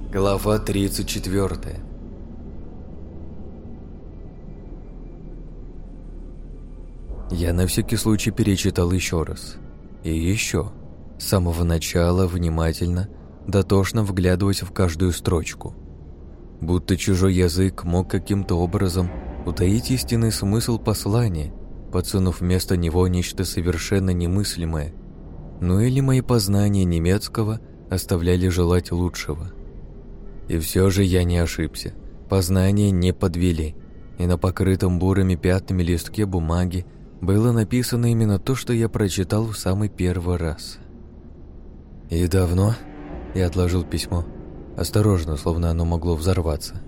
Глава 34. Я на всякий случай перечитал еще раз. И еще. С самого начала внимательно, дотошно вглядываясь в каждую строчку. Будто чужой язык мог каким-то образом утаить истинный смысл послания, подсунув вместо него нечто совершенно немыслимое. Ну или мои познания немецкого оставляли желать лучшего. И все же я не ошибся. Познания не подвели, и на покрытом бурыми пятнами листке бумаги было написано именно то, что я прочитал в самый первый раз. «И давно?» Я отложил письмо. Осторожно, словно оно могло взорваться.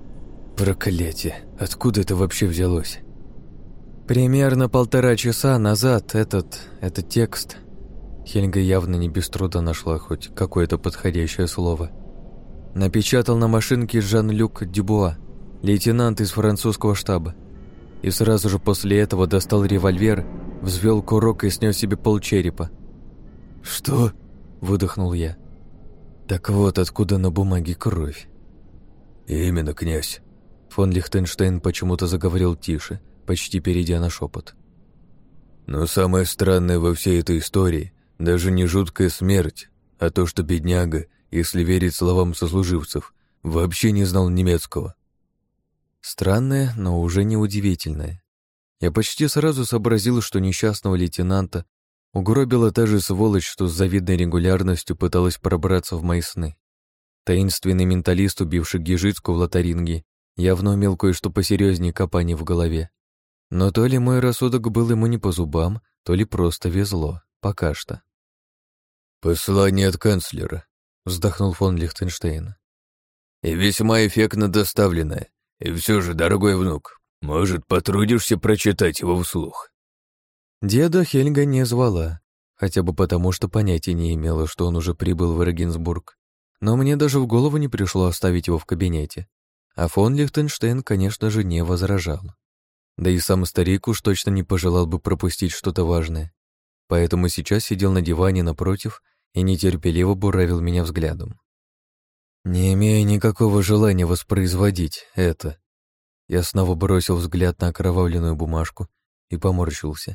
«Проклятие! Откуда это вообще взялось?» «Примерно 1,5 часа назад этот текст...» Хельга явно не без труда нашла хоть какое-то подходящее слово. Напечатал на машинке Жан-Люк Дюбуа, лейтенант из французского штаба. И сразу же после этого достал револьвер, взвел курок и снес себе полчерепа. «Что?» – выдохнул я. Так вот, откуда на бумаге кровь. «Именно, князь». Фон Лихтенштейн почему-то заговорил тише, почти перейдя на шепот. «Но самое странное во всей этой истории даже не жуткая смерть, а то, что бедняга, если верить словам сослуживцев, вообще не знал немецкого». Странное, но уже не удивительное. Я почти сразу сообразил, что несчастного лейтенанта угробила та же сволочь, что с завидной регулярностью пыталась пробраться в мои сны. Таинственный менталист, убивший Гижицку в Лотаринге, явно умел кое-что посерьезнее копаний в голове. Но то ли мой рассудок был ему не по зубам, то ли просто везло, пока что. «Послание от канцлера», — вздохнул фон Лихтенштейн. «И весьма эффектно доставленное. И все же, дорогой внук, может, потрудишься прочитать его вслух?» Деда Хельга не звала, хотя бы потому, что понятия не имела, что он уже прибыл в Регенсбург. Но мне даже в голову не пришло оставить его в кабинете. А фон Лихтенштейн, конечно же, не возражал. Да и сам старик уж точно не пожелал бы пропустить что-то важное. Поэтому сейчас сидел на диване напротив и нетерпеливо буравил меня взглядом. Не имея никакого желания воспроизводить это, я снова бросил взгляд на окровавленную бумажку и поморщился.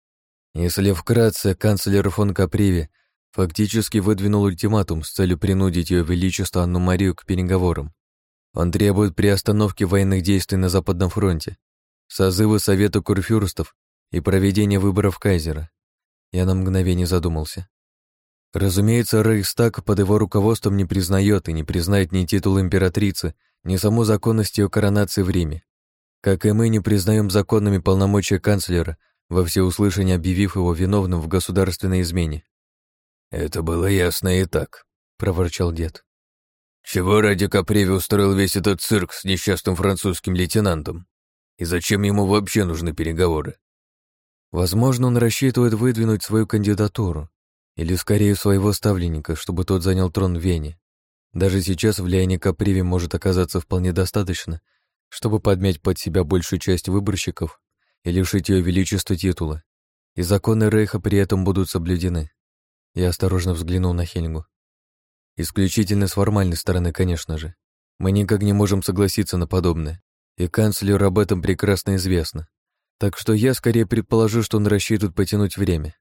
Если вкратце, канцлер фон Каприви фактически выдвинул ультиматум с целью принудить Ее Величество Анну Марию к переговорам. Он требует приостановки военных действий на Западном фронте, созыва Совета Курфюрстов и проведения выборов кайзера. Я на мгновение задумался. Разумеется, Рейхстаг под его руководством не признает и не признает ни титул императрицы, ни саму законность ее коронации в Риме. Как и мы не признаем законными полномочия канцлера, во всеуслышание объявив его виновным в государственной измене. «Это было ясно и так», — проворчал дед. «Чего ради Каприви устроил весь этот цирк с несчастным французским лейтенантом? И зачем ему вообще нужны переговоры?» Возможно, он рассчитывает выдвинуть свою кандидатуру, или скорее своего ставленника, чтобы тот занял трон в Вене. Даже сейчас влияние Каприви может оказаться вполне достаточно, чтобы подмять под себя большую часть выборщиков и лишить Ее Величества титула, и законы Рейха при этом будут соблюдены. Я осторожно взглянул на Хельгу. Исключительно с формальной стороны, конечно же. Мы никак не можем согласиться на подобное, и канцлеру об этом прекрасно известно. Так что я скорее предположу, что он рассчитывает потянуть время.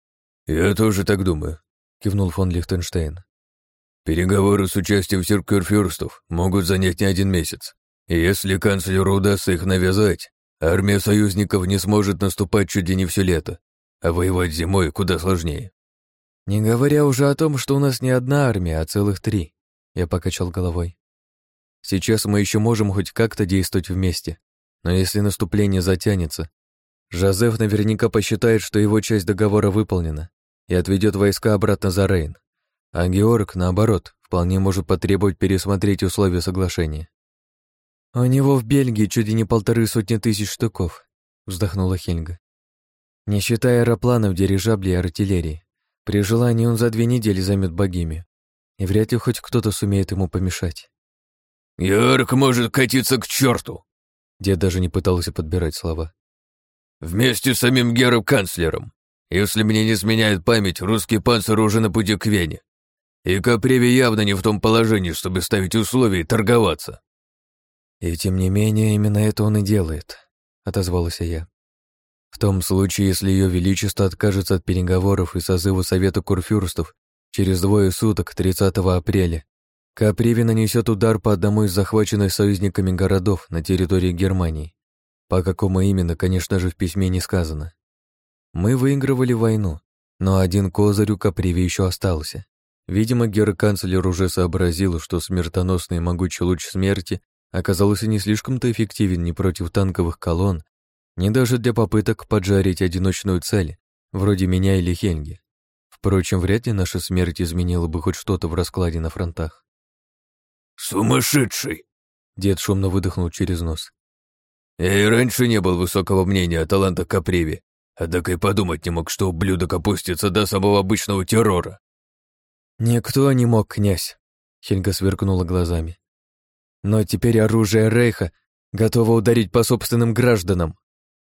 «Я тоже так думаю», — кивнул фон Лихтенштейн. «Переговоры с участием всех курфюрстов могут занять не 1 месяц, и если канцлеру удастся их навязать, армия союзников не сможет наступать чуть ли не все лето, а воевать зимой куда сложнее». «Не говоря уже о том, что у нас не одна армия, а целых 3», — я покачал головой. «Сейчас мы еще можем хоть как-то действовать вместе, но если наступление затянется, Жозеф наверняка посчитает, что его часть договора выполнена, и отведет войска обратно за Рейн. А Георг, наоборот, вполне может потребовать пересмотреть условия соглашения». «У него в Бельгии чуть ли не 1,5 тысячи штыков», — вздохнула Хельга. «Не считая аэропланов, дирижаблей и артиллерии. При желании он за 2 недели займет Богемию, и вряд ли хоть кто-то сумеет ему помешать». «Георг может катиться к черту!» Дед даже не пытался подбирать слова. «Вместе с самим гером-канцлером. Если мне не изменяет память, русские панциры уже на пути к Вене. И Капреви явно не в том положении, чтобы ставить условия и торговаться. И тем не менее, именно это он и делает, отозвался я. В том случае, если Ее Величество откажется от переговоров и созыва Совета Курфюрстов через 2 суток, 30 апреля, Капреви нанесет удар по одному из захваченных союзниками городов на территории Германии. По какому именно, конечно же, в письме не сказано. Мы выигрывали войну, но один козырь у Капреви еще остался. Видимо, герр-канцлер уже сообразил, что смертоносный и могучий луч смерти оказался не слишком-то эффективен ни против танковых колонн, ни даже для попыток поджарить одиночную цель, вроде меня или Хельги. Впрочем, вряд ли наша смерть изменила бы хоть что-то в раскладе на фронтах. «Сумасшедший!» Дед шумно выдохнул через нос. «Я и раньше не был высокого мнения о талантах Капреви, однако и подумать не мог, что ублюдок опустится до самого обычного террора». «Никто не мог, князь», — Хельга сверкнула глазами. «Но теперь оружие Рейха готово ударить по собственным гражданам».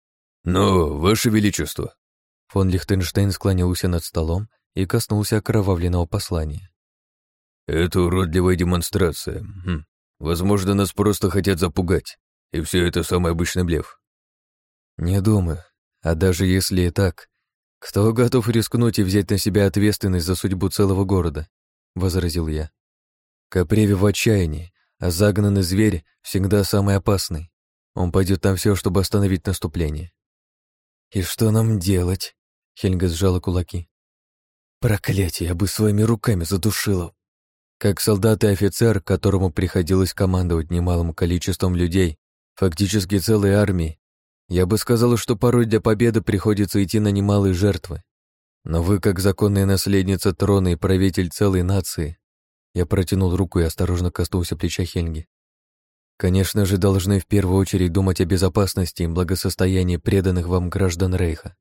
«Но, Ваше Величество...» Фон Лихтенштейн склонился над столом и коснулся окровавленного послания. «Это уродливая демонстрация. Возможно, нас просто хотят запугать, и все это самый обычный блеф». «Не думаю. А даже если и так, кто готов рискнуть и взять на себя ответственность за судьбу целого города?» — возразил я. «Капреви в отчаянии, а загнанный зверь всегда самый опасный. Он пойдет на все, чтобы остановить наступление». «И что нам делать?» — Хельга сжала кулаки. «Проклятие, я бы своими руками задушила». Как солдат и офицер, которому приходилось командовать немалым количеством людей, фактически целой армией, я бы сказал, что порой для победы приходится идти на немалые жертвы. Но вы, как законная наследница трона и правитель целой нации, я протянул руку и осторожно коснулся плеча Хельги. Конечно же, должны в первую очередь думать о безопасности и благосостоянии преданных вам граждан Рейха.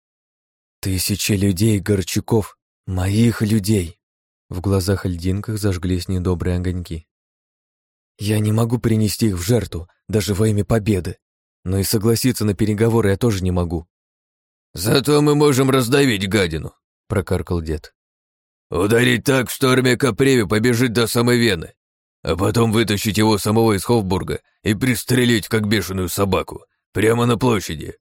1000 людей, Горчаков, моих людей. В глазах льдинках зажглись недобрые огоньки. Я не могу принести их в жертву, даже во имя победы, но и согласиться на переговоры я тоже не могу. «Зато мы можем раздавить гадину», — прокаркал дед. «Ударить так, что армия Капреви побежит до самой Вены, а потом вытащить его самого из Хофбурга и пристрелить, как бешеную собаку, прямо на площади».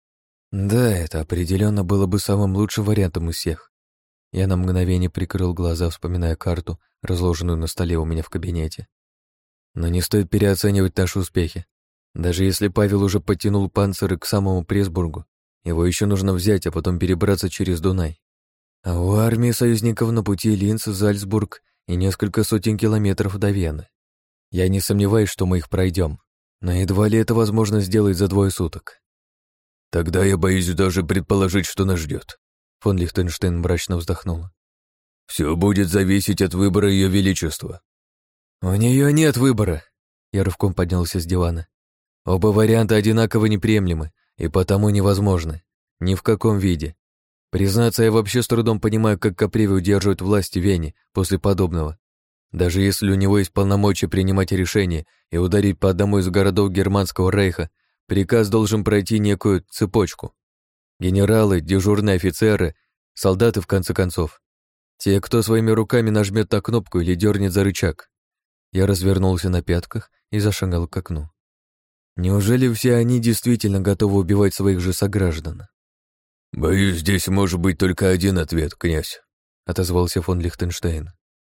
Да, это определенно было бы самым лучшим вариантом из всех. Я на мгновение прикрыл глаза, вспоминая карту, разложенную на столе у меня в кабинете. Но не стоит переоценивать наши успехи. Даже если Павел уже подтянул панциры к самому Пресбургу, его еще нужно взять, а потом перебраться через Дунай. А у армии союзников на пути Линц, Зальцбург и несколько сотен километров до Вены. Я не сомневаюсь, что мы их пройдем, но едва ли это возможно сделать за 2 суток. «Тогда я боюсь даже предположить, что нас ждет», — фон Лихтенштейн мрачно вздохнула. «Все будет зависеть от выбора Ее Величества». «У нее нет выбора», — я рывком поднялся с дивана. «Оба варианта одинаково неприемлемы и потому невозможны. Ни в каком виде. Признаться, я вообще с трудом понимаю, как Капреви удерживает власть в Вене после подобного. Даже если у него есть полномочия принимать решения и ударить по одному из городов Германского рейха, приказ должен пройти некую цепочку. Генералы, дежурные офицеры, солдаты, в конце концов. Те, кто своими руками нажмет на кнопку или дернет за рычаг. Я развернулся на пятках и зашагал к окну. Неужели все они действительно готовы убивать своих же сограждан? «Боюсь, здесь может быть только один ответ, князь», — отозвался фон Лихтенштейн.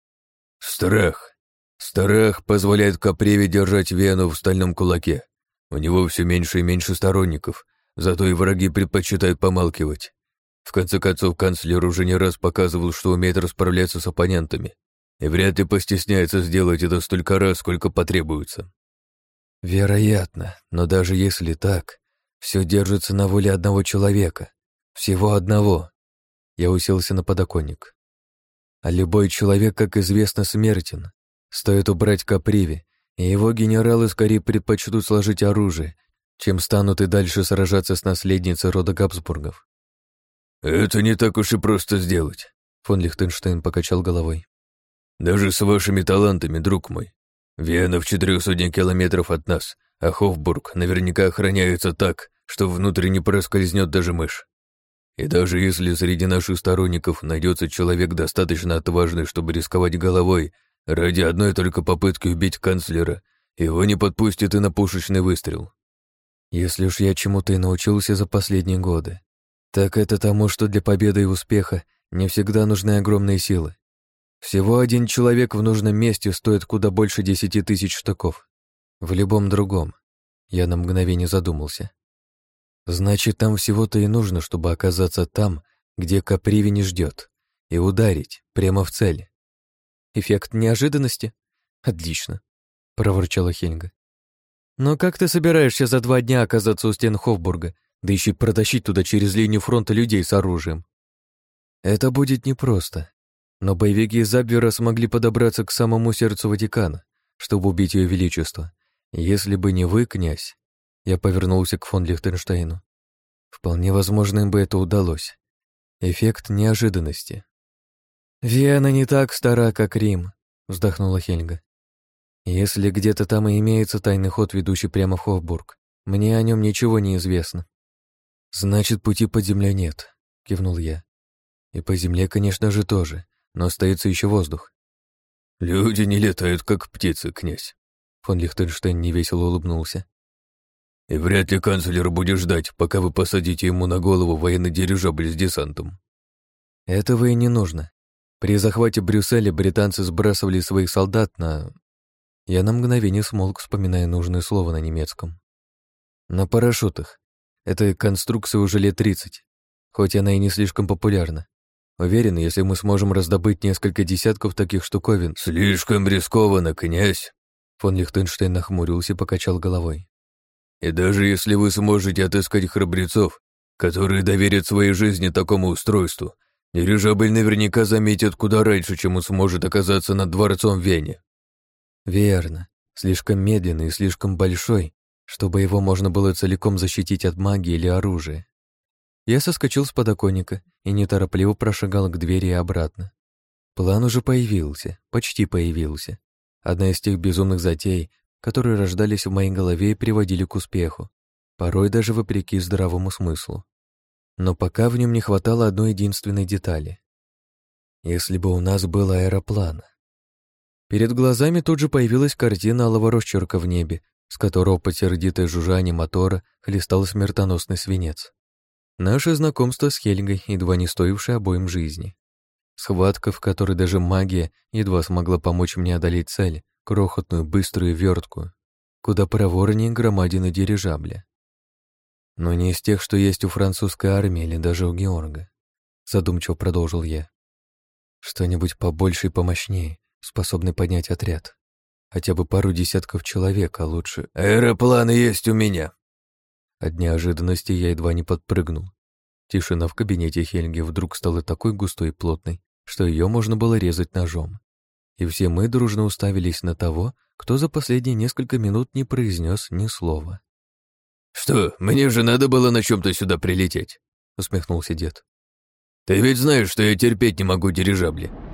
«Страх. Страх позволяет Капреви держать Вену в стальном кулаке. У него все меньше и меньше сторонников, зато и враги предпочитают помалкивать. В конце концов, канцлер уже не раз показывал, что умеет расправляться с оппонентами, и вряд ли постесняется сделать это столько раз, сколько потребуется». Вероятно, но даже если так, все держится на воле одного человека. Всего одного. Я уселся на подоконник. А любой человек, как известно, смертен. Стоит убрать Капреви, и его генералы скорее предпочтут сложить оружие, чем станут и дальше сражаться с наследницей рода Габсбургов. «Это не так уж и просто сделать», — фон Лихтенштейн покачал головой. «Даже с вашими талантами, друг мой. Вена в 400 километров от нас, а Хофбург наверняка охраняется так, что внутрь не проскользнет даже мышь. И даже если среди наших сторонников найдется человек достаточно отважный, чтобы рисковать головой ради одной только попытки убить канцлера, его не подпустит и на пушечный выстрел. Если уж я чему-то и научился за последние годы, так это тому, что для победы и успеха не всегда нужны огромные силы. Всего один человек в нужном месте стоит куда больше 10 000 штыков. В любом другом. Я на мгновение задумался. Значит, там всего-то и нужно, чтобы оказаться там, где Каприви не ждет, и ударить прямо в цель. Эффект неожиданности? Отлично, проворчала Хельга. Но как ты собираешься за 2 дня оказаться у стен Хофбурга, да еще и протащить туда через линию фронта людей с оружием? Это будет непросто, но боевики из Абвера смогли подобраться к самому сердцу Ватикана, чтобы убить ее величество. Если бы не вы, князь, я повернулся к фон Лихтенштейну. Вполне возможно, им бы это удалось. Эффект неожиданности. «Вена не так стара, как Рим», — вздохнула Хельга. «Если где-то там и имеется тайный ход, ведущий прямо в Хофбург, мне о нем ничего не известно». «Значит, пути под землей нет», — кивнул я. «И по земле, конечно же, тоже, но остается еще воздух». «Люди не летают, как птицы, князь», — фон Лихтенштейн невесело улыбнулся. «И вряд ли канцлер будет ждать, пока вы посадите ему на голову военный дирижабль с десантом». Этого и не нужно. При захвате Брюсселя британцы сбрасывали своих солдат на... Я на мгновение смолк, вспоминая нужное слово на немецком. На парашютах. Эта конструкция уже лет 30, хоть она и не слишком популярна. Уверен, если мы сможем раздобыть несколько десятков таких штуковин... «Слишком рискованно, князь!» Фон Лихтенштейн нахмурился и покачал головой. «И даже если вы сможете отыскать храбрецов, которые доверят своей жизни такому устройству, дирижабль наверняка заметит куда раньше, чем он сможет оказаться над дворцом в Вене». Верно. Слишком медленный и слишком большой, чтобы его можно было целиком защитить от магии или оружия. Я соскочил с подоконника и неторопливо прошагал к двери и обратно. План уже появился, почти появился. Одна из тех безумных затей, которые рождались в моей голове и приводили к успеху, порой даже вопреки здравому смыслу. Но пока в нем не хватало одной единственной детали. Если бы у нас был аэроплан. Перед глазами тут же появилась картина алого росчерка в небе, с которого под сердитое жужжание мотора хлестал смертоносный свинец. Наше знакомство с Хельгой, едва не стоившее обоим жизни. Схватка, в которой даже магия едва смогла помочь мне одолеть цель, крохотную, быструю и верткую, куда проворнее громадины дирижабля. Но не из тех, что есть у французской армии или даже у Георга. Задумчиво продолжил я. Что-нибудь побольше и помощнее, способный поднять отряд. Хотя бы пару десятков человек, а лучше... «Аэропланы есть у меня!» От неожиданности я едва не подпрыгнул. Тишина в кабинете Хельги вдруг стала такой густой и плотной, что ее можно было резать ножом. И все мы дружно уставились на того, кто за последние несколько минут не произнес ни слова. «Что, мне же надо было на чем-то сюда прилететь?» — усмехнулся дед. «Ты ведь знаешь, что я терпеть не могу дирижабли.